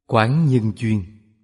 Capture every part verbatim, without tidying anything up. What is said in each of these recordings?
Quán nhân duyên.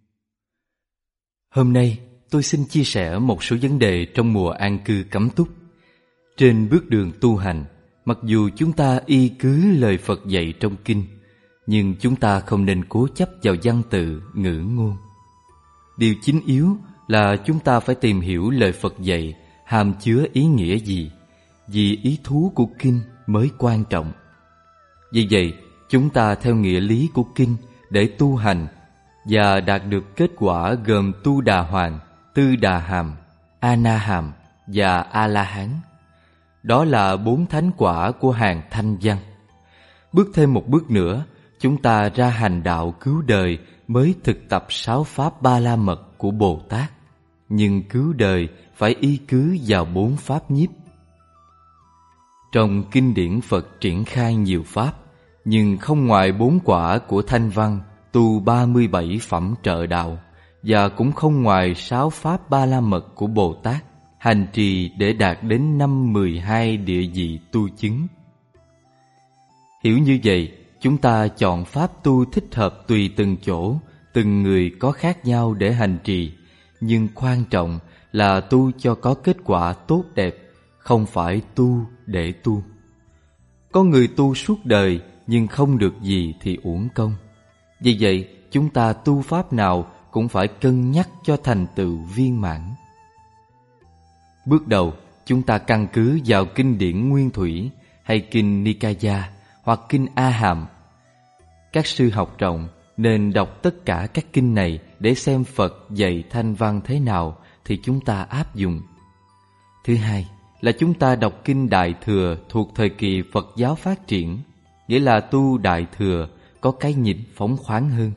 Hôm nay tôi xin chia sẻ một số vấn đề trong mùa an cư cấm túc. Trên bước đường tu hành, mặc dù chúng ta y cứ lời Phật dạy trong kinh, nhưng chúng ta không nên cố chấp vào văn tự, ngữ ngôn. Điều chính yếu là chúng ta phải tìm hiểu lời Phật dạy hàm chứa ý nghĩa gì, vì ý thú của kinh mới quan trọng. Vì vậy, chúng ta theo nghĩa lý của kinh để tu hành và đạt được kết quả gồm tu đà hoàn, tư đà hàm, a na hàm và a la hán. Đó là bốn thánh quả của hàng thanh văn. Bước thêm một bước nữa, chúng ta ra hành đạo cứu đời mới thực tập sáu pháp ba la mật của Bồ Tát. Nhưng cứu đời phải y cứ vào bốn pháp nhiếp. Trong kinh điển Phật triển khai nhiều pháp, nhưng không ngoài bốn quả của thanh văn tu ba mươi bảy phẩm trợ đạo, và cũng không ngoài sáu pháp ba la mật của Bồ Tát hành trì để đạt đến năm mười hai địa vị tu chứng. Hiểu như vậy, chúng ta chọn pháp tu thích hợp tùy từng chỗ, từng người có khác nhau để hành trì, nhưng quan trọng là tu cho có kết quả tốt đẹp, không phải tu để tu. Có người tu suốt đời nhưng không được gì thì uổng công. Vì vậy, chúng ta tu pháp nào cũng phải cân nhắc cho thành tựu viên mãn. Bước đầu, chúng ta căn cứ vào kinh điển Nguyên Thủy hay kinh Nikaya hoặc kinh A Hàm. Các sư học rộng nên đọc tất cả các kinh này để xem Phật dạy thanh văn thế nào thì chúng ta áp dụng. Thứ hai là chúng ta đọc kinh Đại Thừa thuộc thời kỳ Phật giáo phát triển, nghĩa là tu Đại Thừa có cái nhìn phóng khoáng hơn.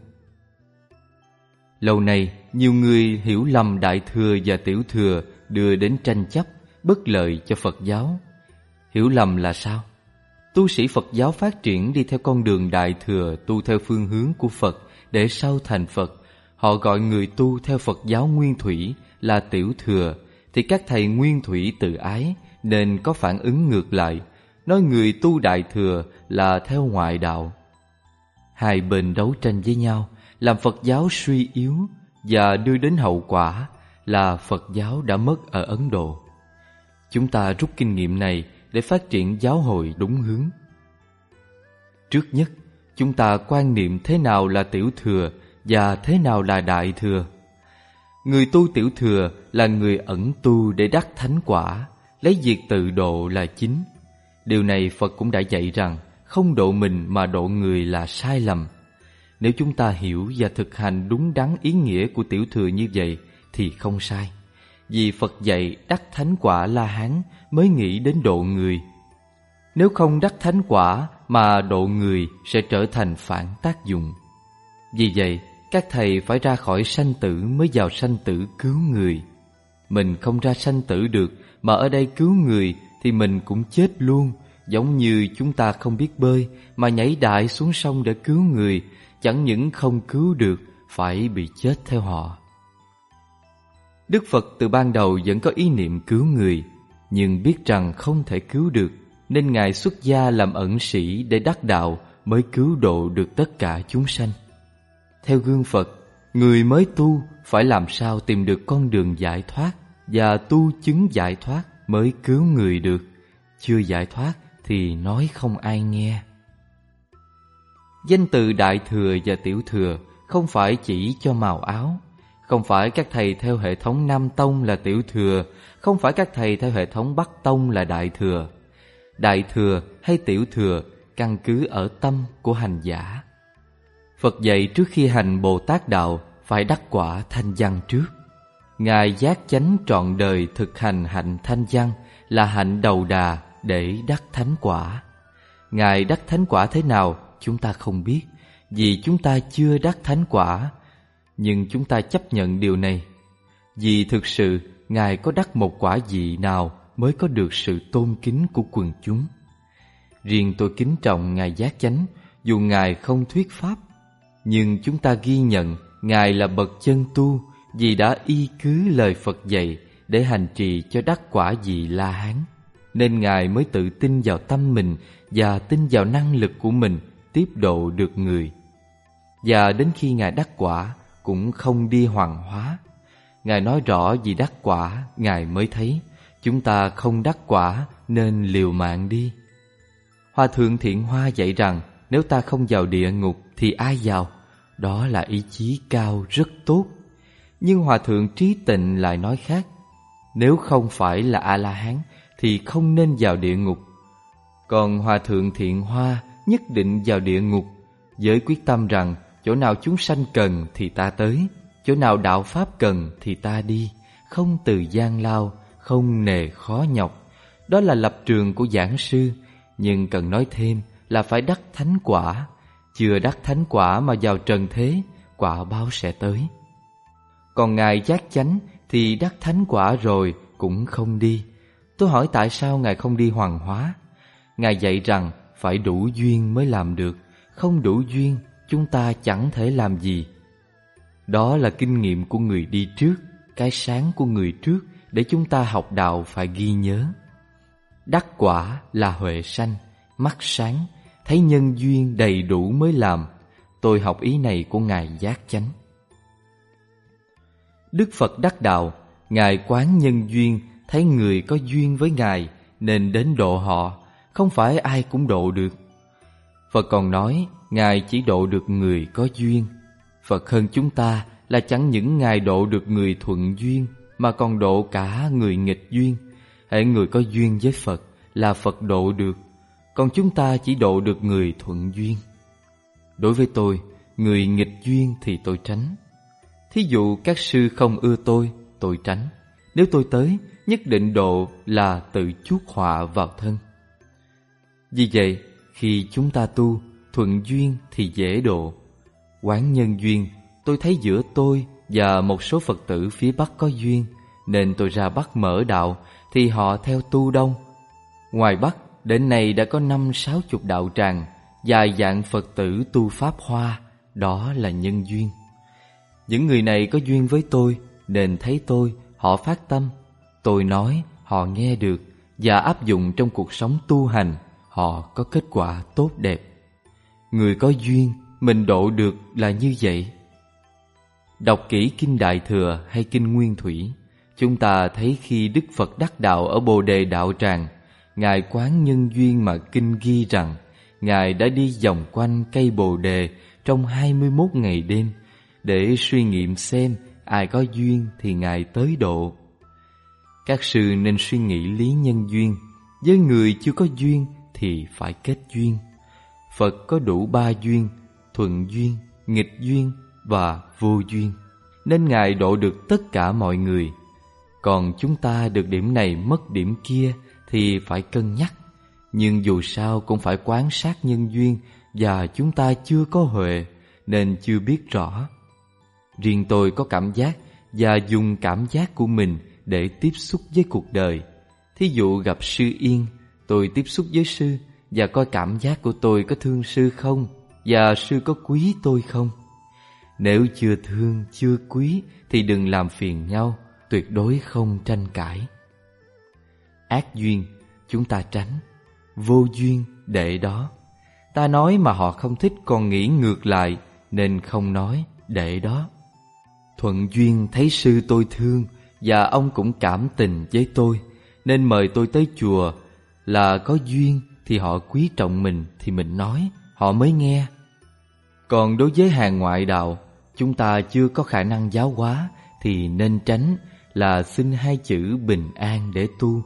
Lâu nay, nhiều người hiểu lầm Đại Thừa và Tiểu Thừa đưa đến tranh chấp, bất lợi cho Phật giáo. Hiểu lầm là sao? Tu sĩ Phật giáo phát triển đi theo con đường Đại Thừa, tu theo phương hướng của Phật để sau thành Phật. Họ gọi người tu theo Phật giáo Nguyên Thủy là Tiểu Thừa, thì các thầy Nguyên Thủy tự ái nên có phản ứng ngược lại, nói người tu Đại Thừa là theo ngoại đạo. Hai bên đấu tranh với nhau, làm Phật giáo suy yếu và đưa đến hậu quả là Phật giáo đã mất ở Ấn Độ. Chúng ta rút kinh nghiệm này để phát triển giáo hội đúng hướng. Trước nhất, chúng ta quan niệm thế nào là Tiểu Thừa và thế nào là Đại Thừa. Người tu Tiểu Thừa là người ẩn tu để đắc thánh quả, lấy việc tự độ là chính. Điều này Phật cũng đã dạy rằng không độ mình mà độ người là sai lầm. Nếu chúng ta hiểu và thực hành đúng đắn ý nghĩa của Tiểu Thừa như vậy thì không sai. Vì Phật dạy đắc thánh quả La Hán mới nghĩ đến độ người. Nếu không đắc thánh quả mà độ người sẽ trở thành phản tác dụng. Vì vậy, các thầy phải ra khỏi sanh tử mới vào sanh tử cứu người. Mình không ra sanh tử được mà ở đây cứu người thì mình cũng chết luôn. Giống như chúng ta không biết bơi mà nhảy đại xuống sông để cứu người, chẳng những không cứu được, phải bị chết theo họ. Đức Phật từ ban đầu vẫn có ý niệm cứu người, nhưng biết rằng không thể cứu được, nên Ngài xuất gia làm ẩn sĩ để đắc đạo mới cứu độ được tất cả chúng sanh. Theo gương Phật, người mới tu phải làm sao tìm được con đường giải thoát và tu chứng giải thoát mới cứu người được. Chưa giải thoát thì nói không ai nghe. Danh từ Đại Thừa và Tiểu Thừa không phải chỉ cho màu áo. Không phải các thầy theo hệ thống Nam Tông là Tiểu Thừa, không phải các thầy theo hệ thống Bắc Tông là Đại Thừa. Đại Thừa hay Tiểu Thừa căn cứ ở tâm của hành giả. Phật dạy trước khi hành Bồ Tát đạo phải đắc quả thanh văn trước. Ngài giác chánh trọn đời thực hành hạnh thanh văn là hạnh đầu đà để đắc thánh quả. Ngài đắc thánh quả thế nào chúng ta không biết, vì chúng ta chưa đắc thánh quả. Nhưng chúng ta chấp nhận điều này, vì thực sự Ngài có đắc một quả vị nào mới có được sự tôn kính của quần chúng. Riêng tôi kính trọng Ngài giác chánh, dù Ngài không thuyết pháp. Nhưng chúng ta ghi nhận Ngài là bậc chân tu, vì đã y cứ lời Phật dạy để hành trì cho đắc quả vị La Hán, nên Ngài mới tự tin vào tâm mình và tin vào năng lực của mình tiếp độ được người. và đến khi Ngài đắc quả cũng không đi hoàng hóa. Ngài nói rõ vì đắc quả Ngài mới thấy, chúng ta không đắc quả nên liều mạng đi. Hòa thượng Thiện Hoa dạy rằng nếu ta không vào địa ngục thì ai vào? Đó là ý chí cao rất tốt. Nhưng Hòa thượng Trí Tịnh lại nói khác. Nếu không phải là A-la-hán thì không nên vào địa ngục. Còn Hòa thượng Thiện Hoa nhất định vào địa ngục, với quyết tâm rằng chỗ nào chúng sanh cần thì ta tới, chỗ nào đạo pháp cần thì ta đi, không từ gian lao, không nề khó nhọc. Đó là lập trường của giảng sư, nhưng cần nói thêm là phải đắc thánh quả. Chưa đắc thánh quả mà vào trần thế, quả báo sẽ tới. Còn Ngài giác chánh thì đắc thánh quả rồi cũng không đi. Tôi hỏi tại sao Ngài không đi hoàng hóa? Ngài dạy rằng phải đủ duyên mới làm được, không đủ duyên chúng ta chẳng thể làm gì. Đó là kinh nghiệm của người đi trước, cái sáng của người trước để chúng ta học đạo phải ghi nhớ. Đắc quả là huệ sanh, mắt sáng, thấy nhân duyên đầy đủ mới làm. Tôi học ý này của Ngài giác chánh. Đức Phật đắc đạo, Ngài quán nhân duyên, thấy người có duyên với Ngài nên đến độ họ, không phải ai cũng độ được. Phật còn nói Ngài chỉ độ được người có duyên. Phật hơn chúng ta là chẳng những Ngài độ được người thuận duyên mà còn độ cả người nghịch duyên. Hễ người có duyên với Phật là Phật độ được, còn chúng ta chỉ độ được người thuận duyên. Đối với tôi, người nghịch duyên thì tôi tránh. Thí dụ các sư không ưa tôi, tôi tránh. Nếu tôi tới, nhất định độ là tự chuốc họa vào thân. Vì vậy, khi chúng ta tu, thuận duyên thì dễ độ. Quán nhân duyên, tôi thấy giữa tôi và một số Phật tử phía Bắc có duyên, nên tôi ra Bắc mở đạo, thì họ theo tu đông. Ngoài Bắc, đến nay đã có năm sáu chục đạo tràng, vài dạng Phật tử tu Pháp Hoa, đó là nhân duyên. Những người này có duyên với tôi, nên thấy tôi, họ phát tâm. Tôi nói, họ nghe được, và áp dụng trong cuộc sống tu hành, họ có kết quả tốt đẹp. Người có duyên, mình độ được là như vậy. Đọc kỹ Kinh Đại Thừa hay Kinh Nguyên Thủy, chúng ta thấy khi Đức Phật đắc đạo ở Bồ Đề Đạo Tràng, Ngài quán nhân duyên mà Kinh ghi rằng Ngài đã đi vòng quanh cây Bồ Đề trong hai mươi mốt ngày đêm để suy nghiệm xem ai có duyên thì Ngài tới độ. Các sư nên suy nghĩ lý nhân duyên. Với người chưa có duyên thì phải kết duyên. Phật có đủ ba duyên: thuận duyên, nghịch duyên và vô duyên, nên Ngài độ được tất cả mọi người. Còn chúng ta được điểm này mất điểm kia thì phải cân nhắc. Nhưng dù sao cũng phải quan sát nhân duyên, và chúng ta chưa có huệ nên chưa biết rõ. Riêng tôi có cảm giác và dùng cảm giác của mình để tiếp xúc với cuộc đời. Thí dụ gặp sư Yên, tôi tiếp xúc với sư và coi cảm giác của tôi có thương sư không, và sư có quý tôi không. Nếu chưa thương, chưa quý thì đừng làm phiền nhau, tuyệt đối không tranh cãi. Ác duyên chúng ta tránh, vô duyên để đó. Ta nói mà họ không thích còn nghĩ ngược lại, nên không nói, để đó. Thuận duyên thấy sư tôi thương và ông cũng cảm tình với tôi, nên mời tôi tới chùa. Là có duyên thì họ quý trọng mình thì mình nói, họ mới nghe. Còn đối với hàng ngoại đạo, chúng ta chưa có khả năng giáo hóa thì nên tránh, là xin hai chữ bình an để tu.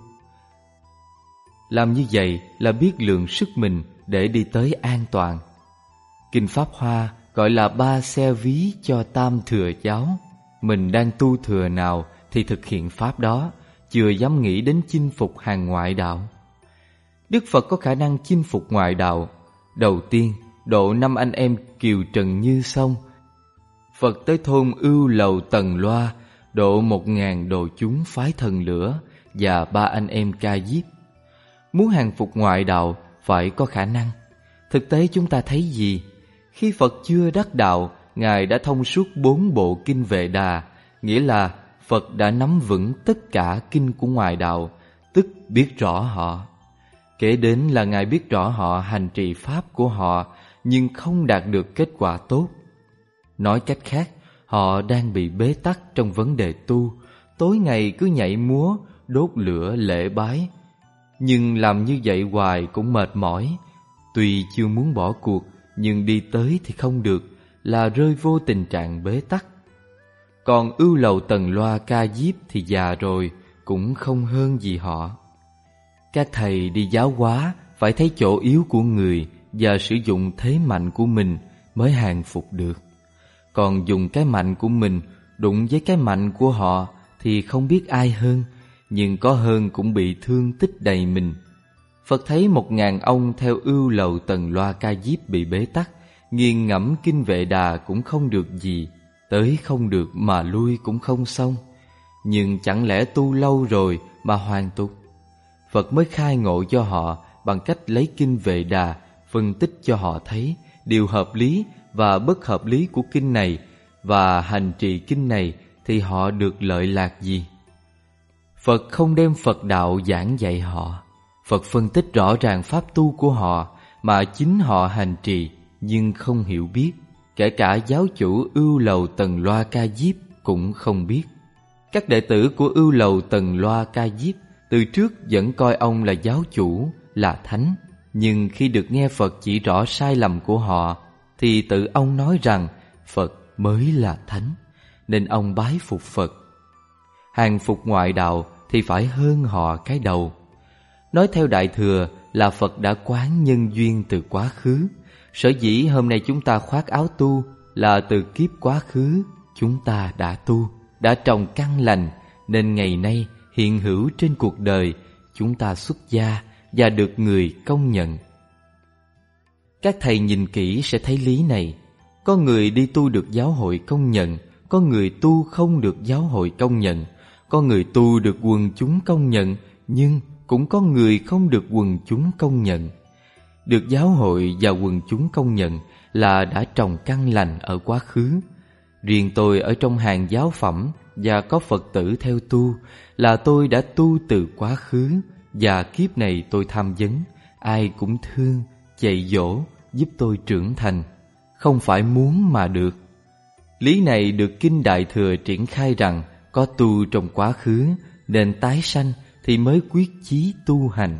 Làm như vậy là biết lượng sức mình để đi tới an toàn. Kinh Pháp Hoa gọi là ba xe ví cho tam thừa giáo. Mình đang tu thừa nào thì thực hiện pháp đó, chưa dám nghĩ đến chinh phục hàng ngoại đạo. Đức Phật có khả năng chinh phục ngoại đạo. Đầu tiên, độ năm anh em Kiều Trần Như xong. Phật tới thôn Ưu Lầu Tần Loa, độ một ngàn đồ chúng phái thần lửa và ba anh em Ca Diếp. Muốn hàng phục ngoại đạo phải có khả năng. Thực tế chúng ta thấy gì? Khi Phật chưa đắc đạo, Ngài đã thông suốt bốn bộ kinh Vệ Đà, nghĩa là Phật đã nắm vững tất cả kinh của ngoại đạo, tức biết rõ họ. Kể đến là Ngài biết rõ họ hành trì pháp của họ, nhưng không đạt được kết quả tốt. Nói cách khác, họ đang bị bế tắc trong vấn đề tu, tối ngày cứ nhảy múa, đốt lửa lễ bái. Nhưng làm như vậy hoài cũng mệt mỏi. Tuy chưa muốn bỏ cuộc, nhưng đi tới thì không được, là rơi vô tình trạng bế tắc. Còn ưu lầu Tần Loa Ca Diếp thì già rồi, cũng không hơn gì họ. Các thầy đi giáo hóa phải thấy chỗ yếu của người và sử dụng thế mạnh của mình mới hàng phục được. Còn dùng cái mạnh của mình đụng với cái mạnh của họ thì không biết ai hơn, nhưng có hơn cũng bị thương tích đầy mình. Phật thấy một ngàn ông theo ưu lầu Tần Loa Ca Diếp bị bế tắc, nghiền ngẫm kinh Vệ Đà cũng không được gì, tới không được mà lui cũng không xong. Nhưng chẳng lẽ tu lâu rồi mà hoàn tục? Phật mới khai ngộ cho họ bằng cách lấy kinh Vệ Đà phân tích cho họ thấy điều hợp lý và bất hợp lý của kinh này, và hành trì kinh này thì họ được lợi lạc gì. Phật không đem Phật đạo giảng dạy họ. Phật phân tích rõ ràng pháp tu của họ mà chính họ hành trì nhưng không hiểu biết. Kể cả giáo chủ ưu lầu Tần Loa Ca Diếp cũng không biết. Các đệ tử của ưu lầu Tần Loa Ca Diếp từ trước vẫn coi ông là giáo chủ, là thánh. Nhưng khi được nghe Phật chỉ rõ sai lầm của họ thì tự ông nói rằng Phật mới là thánh, nên ông bái phục Phật. Hàng phục ngoại đạo thì phải hơn họ cái đầu. Nói theo Đại Thừa là Phật đã quán nhân duyên từ quá khứ. Sở dĩ hôm nay chúng ta khoác áo tu là từ kiếp quá khứ chúng ta đã tu, đã trồng căn lành, nên ngày nay hiện hữu trên cuộc đời chúng ta xuất gia và được người công nhận. Các thầy nhìn kỹ sẽ thấy lý này. Có người đi tu được giáo hội công nhận, có người tu không được giáo hội công nhận, có người tu được quần chúng công nhận, nhưng cũng có người không được quần chúng công nhận. Được giáo hội và quần chúng công nhận là đã trồng căn lành ở quá khứ. Riêng tôi ở trong hàng giáo phẩm và có Phật tử theo tu là tôi đã tu từ quá khứ, và kiếp này tôi tham vấn, ai cũng thương, dạy dỗ, giúp tôi trưởng thành, không phải muốn mà được. Lý này được kinh Đại Thừa triển khai rằng có tu trong quá khứ nên tái sanh thì mới quyết chí tu hành.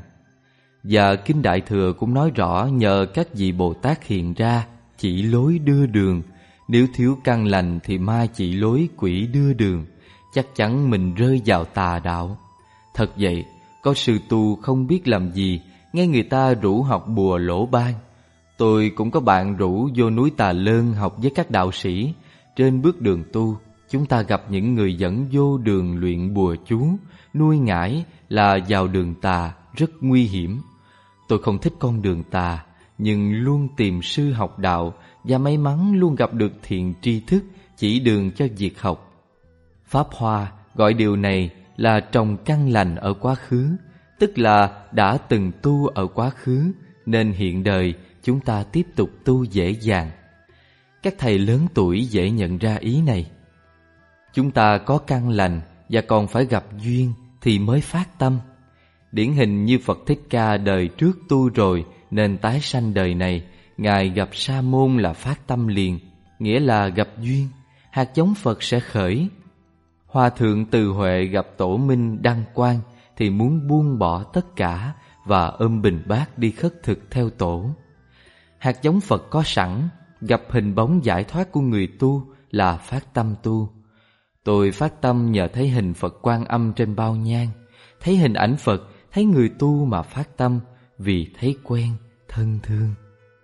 Và kinh Đại Thừa cũng nói rõ nhờ các vị Bồ Tát hiện ra chỉ lối đưa đường. Nếu thiếu căn lành thì ma chỉ lối, quỷ đưa đường, chắc chắn mình rơi vào tà đạo. Thật vậy, có sư tu không biết làm gì, nghe người ta rủ học bùa lỗ ban. Tôi cũng có bạn rủ vô núi Tà Lơn học với các đạo sĩ. Trên bước đường tu, chúng ta gặp những người dẫn vô đường luyện bùa chú, nuôi ngải là vào đường tà, rất nguy hiểm. Tôi không thích con đường tà, nhưng luôn tìm sư học đạo và may mắn luôn gặp được thiện tri thức chỉ đường cho việc học. Pháp Hoa gọi điều này là trồng căn lành ở quá khứ, tức là đã từng tu ở quá khứ nên hiện đời chúng ta tiếp tục tu dễ dàng. Các thầy lớn tuổi dễ nhận ra ý này. Chúng ta có căn lành và còn phải gặp duyên thì mới phát tâm. Điển hình như Phật Thích Ca đời trước tu rồi nên tái sanh đời này, Ngài gặp Sa môn là phát tâm liền, nghĩa là gặp duyên, hạt giống Phật sẽ khởi. Hòa thượng Từ Huệ gặp Tổ Minh Đăng Quang thì muốn buông bỏ tất cả và ôm bình bát đi khất thực theo tổ. Hạt giống Phật có sẵn, gặp hình bóng giải thoát của người tu là phát tâm tu. Tôi phát tâm nhờ thấy hình Phật Quan Âm trên bao nhang, thấy hình ảnh Phật, thấy người tu mà phát tâm vì thấy quen, thân thương.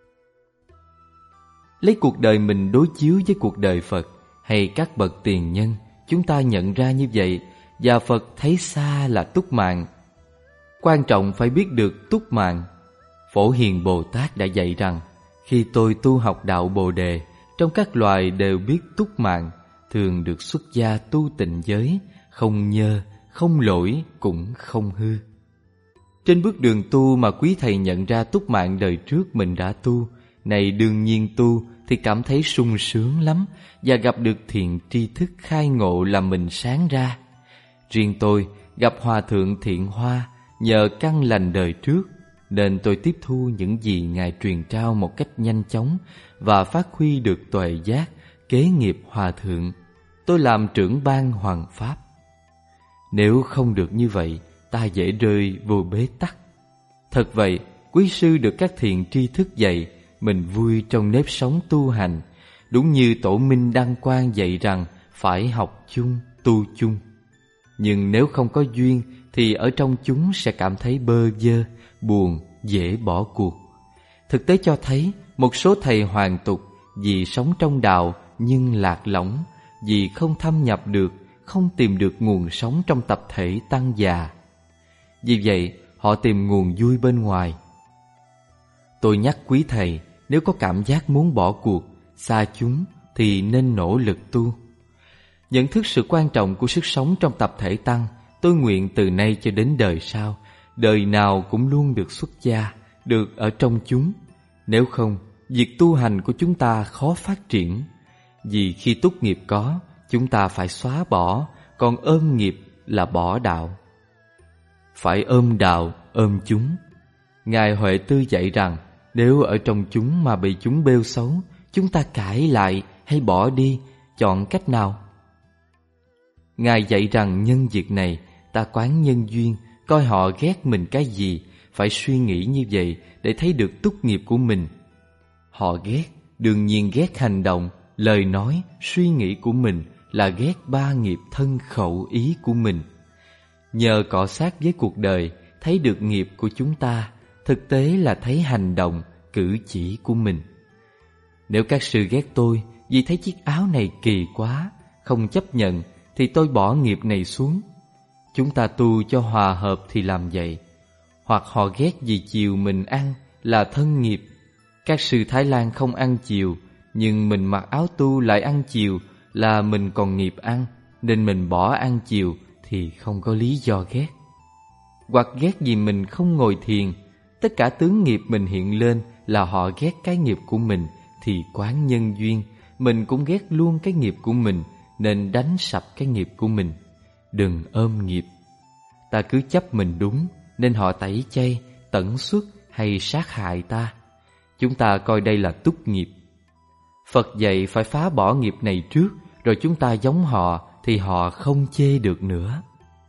Lấy cuộc đời mình đối chiếu với cuộc đời Phật hay các bậc tiền nhân, chúng ta nhận ra như vậy, và Phật thấy xa là túc mạng. Quan trọng phải biết được túc mạng. Phổ Hiền Bồ Tát đã dạy rằng, khi tôi tu học đạo Bồ Đề, trong các loài đều biết túc mạng, thường được xuất gia tu tịnh giới, không nhơ, không lỗi, cũng không hư. Trên bước đường tu mà quý thầy nhận ra túc mạng đời trước mình đã tu, này đương nhiên tu thì cảm thấy sung sướng lắm và gặp được thiện tri thức khai ngộ làm mình sáng ra. Riêng tôi gặp Hòa thượng Thiện Hoa nhờ căn lành đời trước nên tôi tiếp thu những gì Ngài truyền trao một cách nhanh chóng và phát huy được tuệ giác, kế nghiệp hòa thượng. Tôi làm trưởng ban hoàng pháp. Nếu không được như vậy, ta dễ rơi vô bế tắc. Thật vậy, quý sư được các thiện tri thức dạy, mình vui trong nếp sống tu hành. Đúng như Tổ Minh Đăng Quang dạy rằng phải học chung, tu chung. Nhưng nếu không có duyên thì ở trong chúng sẽ cảm thấy bơ vơ, buồn, dễ bỏ cuộc. Thực tế cho thấy một số thầy hoàn tục vì sống trong đạo nhưng lạc lõng, vì không thâm nhập được, không tìm được nguồn sống trong tập thể tăng già. Vì vậy họ tìm nguồn vui bên ngoài. Tôi nhắc quý thầy, nếu có cảm giác muốn bỏ cuộc, xa chúng thì nên nỗ lực tu. Nhận thức sự quan trọng của sức sống trong tập thể tăng, tôi nguyện từ nay cho đến đời sau, đời nào cũng luôn được xuất gia, được ở trong chúng. Nếu không, việc tu hành của chúng ta khó phát triển. Vì khi túc nghiệp có, chúng ta phải xóa bỏ, còn ôm nghiệp là bỏ đạo. Phải ôm đạo, ôm chúng. Ngài Huệ Tư dạy rằng, nếu ở trong chúng mà bị chúng bêu xấu, chúng ta cãi lại hay bỏ đi, chọn cách nào? Ngài dạy rằng nhân việc này, ta quán nhân duyên, coi họ ghét mình cái gì, phải suy nghĩ như vậy để thấy được túc nghiệp của mình. Họ ghét, đương nhiên ghét hành động, lời nói, suy nghĩ của mình là ghét ba nghiệp thân khẩu ý của mình. Nhờ cọ sát với cuộc đời, thấy được nghiệp của chúng ta, thực tế là thấy hành động, cử chỉ của mình. Nếu các sư ghét tôi vì thấy chiếc áo này kỳ quá, không chấp nhận, thì tôi bỏ nghiệp này xuống. Chúng ta tu cho hòa hợp thì làm vậy. Hoặc họ ghét vì chiều mình ăn là thân nghiệp. Các sư Thái Lan không ăn chiều, nhưng mình mặc áo tu lại ăn chiều là mình còn nghiệp ăn, nên mình bỏ ăn chiều thì không có lý do ghét. Hoặc ghét vì mình không ngồi thiền, tất cả tướng nghiệp mình hiện lên là họ ghét cái nghiệp của mình, thì quán nhân duyên, mình cũng ghét luôn cái nghiệp của mình, nên đánh sập cái nghiệp của mình. Đừng ôm nghiệp. Ta cứ chấp mình đúng, nên họ tẩy chay, tẩn xuất hay sát hại ta. Chúng ta coi đây là túc nghiệp. Phật dạy phải phá bỏ nghiệp này trước, rồi chúng ta giống họ thì họ không chê được nữa.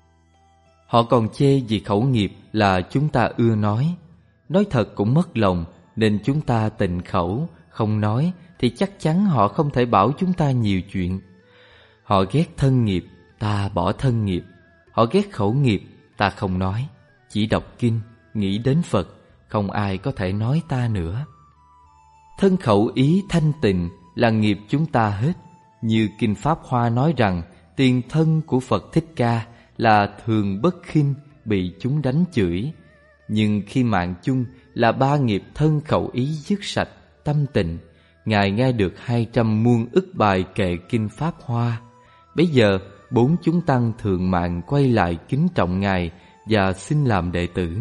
Họ còn chê vì khẩu nghiệp là chúng ta ưa nói. Nói thật cũng mất lòng, nên chúng ta tịnh khẩu, không nói thì chắc chắn họ không thể bảo chúng ta nhiều chuyện. Họ ghét thân nghiệp, ta bỏ thân nghiệp. Họ ghét khẩu nghiệp, ta không nói, chỉ đọc kinh, nghĩ đến Phật, không ai có thể nói ta nữa. Thân khẩu ý thanh tịnh là nghiệp chúng ta hết. Như Kinh Pháp Hoa nói rằng, tiền thân của Phật Thích Ca là thường bất khinh, bị chúng đánh chửi. Nhưng khi mạng chung là ba nghiệp thân khẩu ý dứt sạch, tâm tịnh, Ngài nghe được hai trăm muôn ức bài kệ Kinh Pháp Hoa. Bấy giờ bốn chúng tăng thượng mạng quay lại kính trọng Ngài và xin làm đệ tử.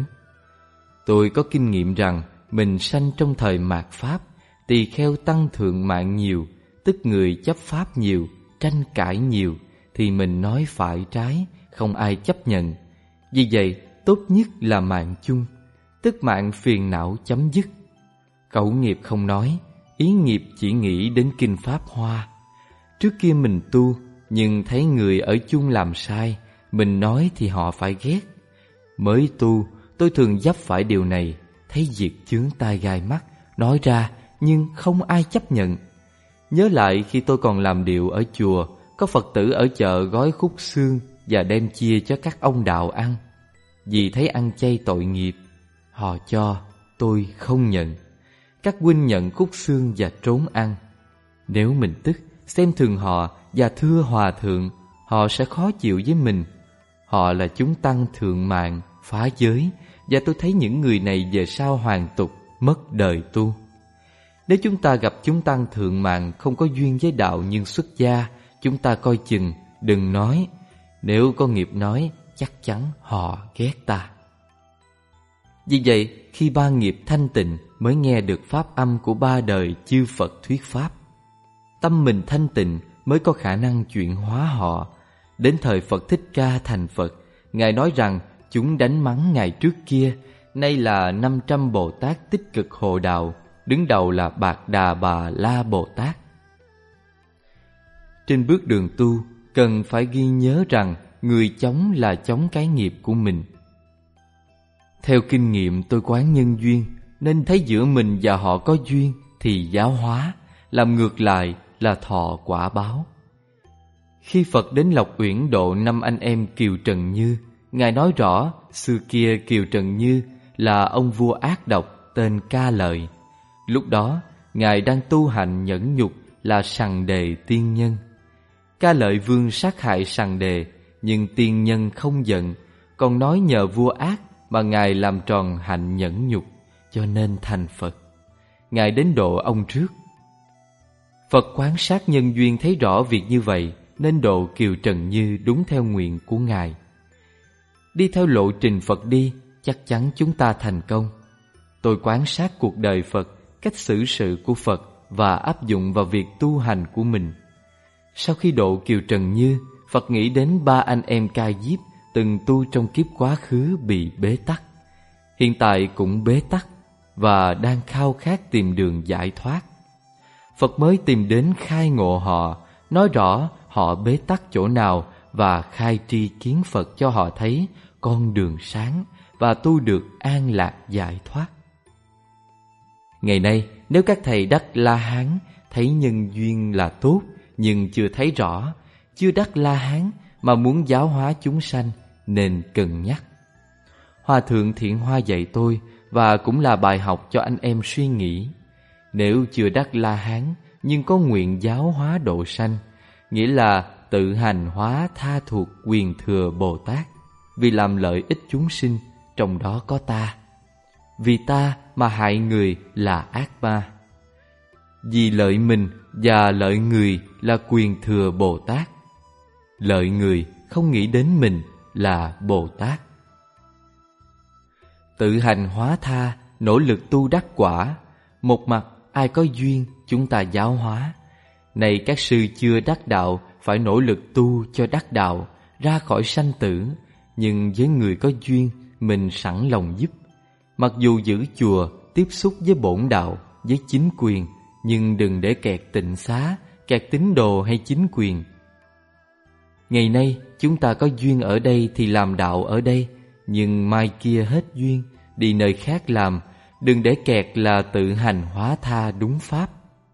Tôi có kinh nghiệm rằng mình sanh trong thời mạt Pháp, tỳ kheo tăng thượng mạng nhiều, tức người chấp Pháp nhiều, tranh cãi nhiều, thì mình nói phải trái, không ai chấp nhận. Vì vậy, tốt nhất là mạng chung, tức mạng phiền não chấm dứt. Khẩu nghiệp không nói, ý nghiệp chỉ nghĩ đến Kinh Pháp Hoa. Trước kia mình tu, nhưng thấy người ở chung làm sai, mình nói thì họ phải ghét. Mới tu, tôi thường vấp phải điều này, thấy việc chướng tai gai mắt, nói ra nhưng không ai chấp nhận. Nhớ lại khi tôi còn làm điệu ở chùa, có Phật tử ở chợ gói khúc xương và đem chia cho các ông đạo ăn. Vì thấy ăn chay tội nghiệp, họ cho, tôi không nhận. Các huynh nhận khúc xương và trốn ăn. Nếu mình tức, xem thường họ và thưa hòa thượng, họ sẽ khó chịu với mình. Họ là chúng tăng thượng mạng, phá giới, và tôi thấy những người này về sau hoàn tục, mất đời tu. Nếu chúng ta gặp chúng tăng thượng mạng không có duyên với đạo nhưng xuất gia, chúng ta coi chừng, đừng nói. Nếu có nghiệp nói, chắc chắn họ ghét ta. Vì vậy, khi ba nghiệp thanh tịnh mới nghe được pháp âm của ba đời chư Phật thuyết pháp. Tâm mình thanh tịnh mới có khả năng chuyển hóa họ. Đến thời Phật Thích Ca thành Phật, Ngài nói rằng chúng đánh mắng Ngài trước kia, nay là năm trăm Bồ Tát tích cực hộ đạo, đứng đầu là Bạc Đà Bà La Bồ Tát. trên bước đường tu cần phải ghi nhớ rằng người chống là chống cái nghiệp của mình. Theo kinh nghiệm tôi quán nhân duyên, nên thấy giữa mình và họ có duyên thì giáo hóa, làm ngược lại là thọ quả báo. Khi Phật đến Lộc Uyển độ năm anh em Kiều Trần Như, Ngài nói rõ xưa kia Kiều Trần Như là ông vua ác độc tên Ca Lợi. Lúc đó Ngài đang tu hành nhẫn nhục là Sằng Đề tiên nhân. Ca Lợi vương sát hại Sằng Đề, nhưng tiên nhân không giận, còn nói nhờ vua ác mà Ngài làm tròn hạnh nhẫn nhục, cho nên thành Phật. Ngài đến độ ông trước. Phật quan sát nhân duyên thấy rõ việc như vậy, nên độ Kiều Trần Như đúng theo nguyện của Ngài. Đi theo lộ trình Phật đi, chắc chắn chúng ta thành công. Tôi quan sát cuộc đời Phật, cách xử sự của Phật và áp dụng vào việc tu hành của mình. Sau khi độ Kiều Trần Như, Phật nghĩ đến ba anh em Ca Diếp từng tu trong kiếp quá khứ bị bế tắc, hiện tại cũng bế tắc và đang khao khát tìm đường giải thoát. Phật mới tìm đến khai ngộ họ, nói rõ họ bế tắc chỗ nào và khai tri kiến Phật cho họ thấy con đường sáng và tu được an lạc giải thoát. Ngày nay, nếu các thầy Đắc La Hán thấy nhân duyên là tốt nhưng chưa thấy rõ, chưa Đắc La Hán mà muốn giáo hóa chúng sanh, nên cân nhắc. Hòa thượng Thiện Hoa dạy tôi, và cũng là bài học cho anh em suy nghĩ. Nếu chưa Đắc La Hán nhưng có nguyện giáo hóa độ sanh, nghĩa là tự hành hóa tha thuộc quyền thừa Bồ Tát, vì làm lợi ích chúng sinh, trong đó có ta. Vì ta mà hại người là ác ma. Vì lợi mình và lợi người là quyền thừa Bồ Tát. Lợi người không nghĩ đến mình là Bồ Tát. Tự hành hóa tha, nỗ lực tu đắc quả. Một mặt ai có duyên chúng ta giáo hóa. Này các sư chưa đắc đạo phải nỗ lực tu cho đắc đạo, ra khỏi sanh tử. Nhưng với người có duyên, mình sẵn lòng giúp. Mặc dù giữ chùa, tiếp xúc với bổn đạo, với chính quyền, nhưng đừng để kẹt tịnh xá, kẹt tín đồ hay chính quyền. Ngày nay chúng ta có duyên ở đây thì làm đạo ở đây, nhưng mai kia hết duyên, đi nơi khác làm. Đừng để kẹt là tự hành hóa tha đúng pháp.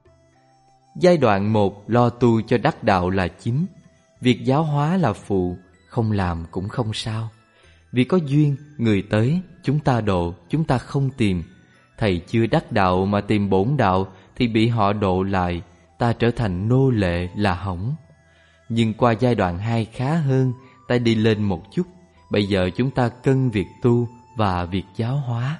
Giai đoạn một lo tu cho đắc đạo là chính, việc giáo hóa là phụ, không làm cũng không sao. Vì có duyên, người tới, chúng ta độ, chúng ta không tìm. Thầy chưa đắc đạo mà tìm bổn đạo thì bị họ độ lại, ta trở thành nô lệ là hỏng. Nhưng qua giai đoạn hai khá hơn, ta đi lên một chút. Bây giờ chúng ta cân việc tu và việc giáo hóa.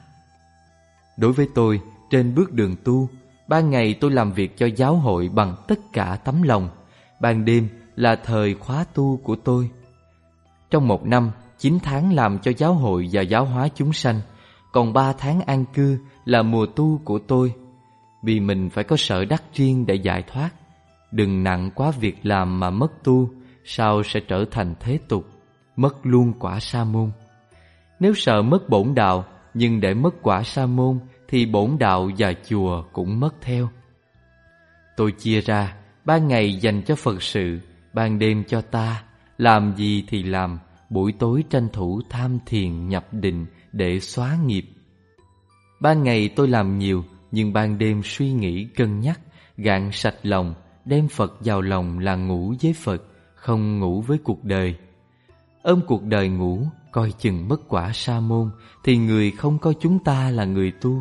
Đối với tôi, trên bước đường tu, ban ngày tôi làm việc cho giáo hội bằng tất cả tấm lòng. Ban đêm là thời khóa tu của tôi. Trong một năm, chín tháng làm cho giáo hội và giáo hóa chúng sanh, còn ba tháng an cư là mùa tu của tôi. Vì mình phải có sở đắc riêng để giải thoát. Đừng nặng quá việc làm mà mất tu, sau sẽ trở thành thế tục, mất luôn quả sa môn. Nếu sợ mất bổn đạo, nhưng để mất quả sa môn, thì bổn đạo và chùa cũng mất theo. Tôi chia ra, ban ngày dành cho Phật sự, ban đêm cho ta, làm gì thì làm, buổi tối tranh thủ tham thiền nhập định để xóa nghiệp. Ban ngày tôi làm nhiều, nhưng ban đêm suy nghĩ cân nhắc, gạn sạch lòng, đem Phật vào lòng là ngủ với Phật, không ngủ với cuộc đời. Ôm cuộc đời ngủ, coi chừng mất quả sa môn, thì người không coi chúng ta là người tu.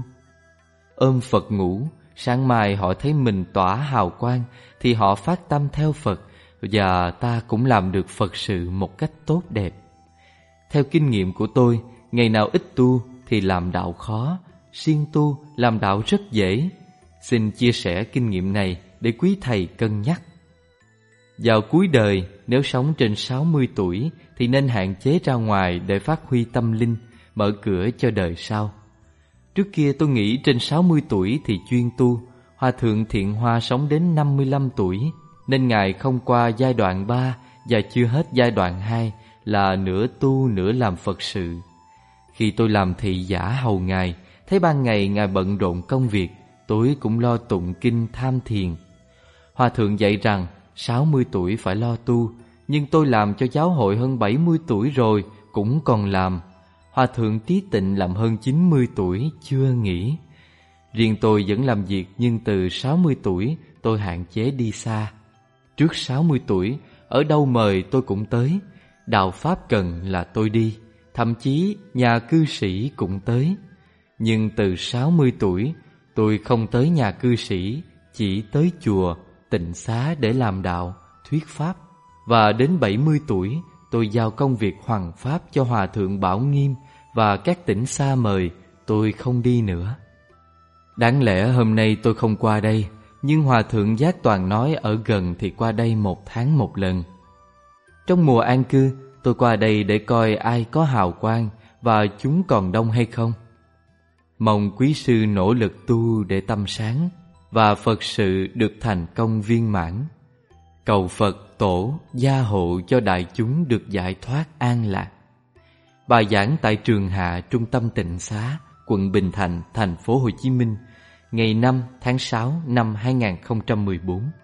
Ôm Phật ngủ, sáng mai họ thấy mình tỏa hào quang, thì họ phát tâm theo Phật, và ta cũng làm được Phật sự một cách tốt đẹp. Theo kinh nghiệm của tôi, ngày nào ít tu thì làm đạo khó, siêng tu làm đạo rất dễ. Xin chia sẻ kinh nghiệm này để quý thầy cân nhắc. Vào cuối đời, nếu sống trên sáu mươi tuổi thì nên hạn chế ra ngoài để phát huy tâm linh, mở cửa cho đời sau. Trước kia tôi nghĩ trên sáu mươi tuổi thì chuyên tu. Hòa thượng Thiện Hoa sống đến năm mươi lăm tuổi, nên Ngài không qua giai đoạn ba và chưa hết giai đoạn hai là nửa tu nửa làm Phật sự. Khi tôi làm thị giả hầu Ngài, thấy ban ngày Ngài bận rộn công việc, tối cũng lo tụng kinh tham thiền. Hòa thượng dạy rằng sáu mươi tuổi phải lo tu, nhưng tôi làm cho giáo hội hơn bảy mươi tuổi rồi, cũng còn làm. Hòa thượng Tí Tịnh làm hơn chín mươi tuổi, chưa nghỉ. Riêng tôi vẫn làm việc, nhưng từ sáu mươi tuổi tôi hạn chế đi xa. Trước sáu mươi tuổi, ở đâu mời tôi cũng tới. Đạo Pháp cần là tôi đi, thậm chí nhà cư sĩ cũng tới. Nhưng từ sáu mươi tuổi, tôi không tới nhà cư sĩ, chỉ tới chùa, tịnh xá để làm đạo, thuyết Pháp. Và đến bảy mươi tuổi, tôi giao công việc hoằng Pháp cho Hòa thượng Bảo Nghiêm và các tỉnh xa mời, tôi không đi nữa. Đáng lẽ hôm nay tôi không qua đây, nhưng Hòa thượng Giác Toàn nói ở gần thì qua đây một tháng một lần. Trong mùa an cư, tôi qua đây để coi ai có hào quang và chúng còn đông hay không. Mong quý sư nỗ lực tu để tâm sáng và Phật sự được thành công viên mãn. Cầu Phật Tổ gia hộ cho đại chúng được giải thoát an lạc. Bài giảng tại Trường Hạ, Trung tâm Tịnh Xá, quận Bình Thạnh, thành phố Hồ Chí Minh, ngày năm tháng sáu năm hai nghìn không trăm mười bốn.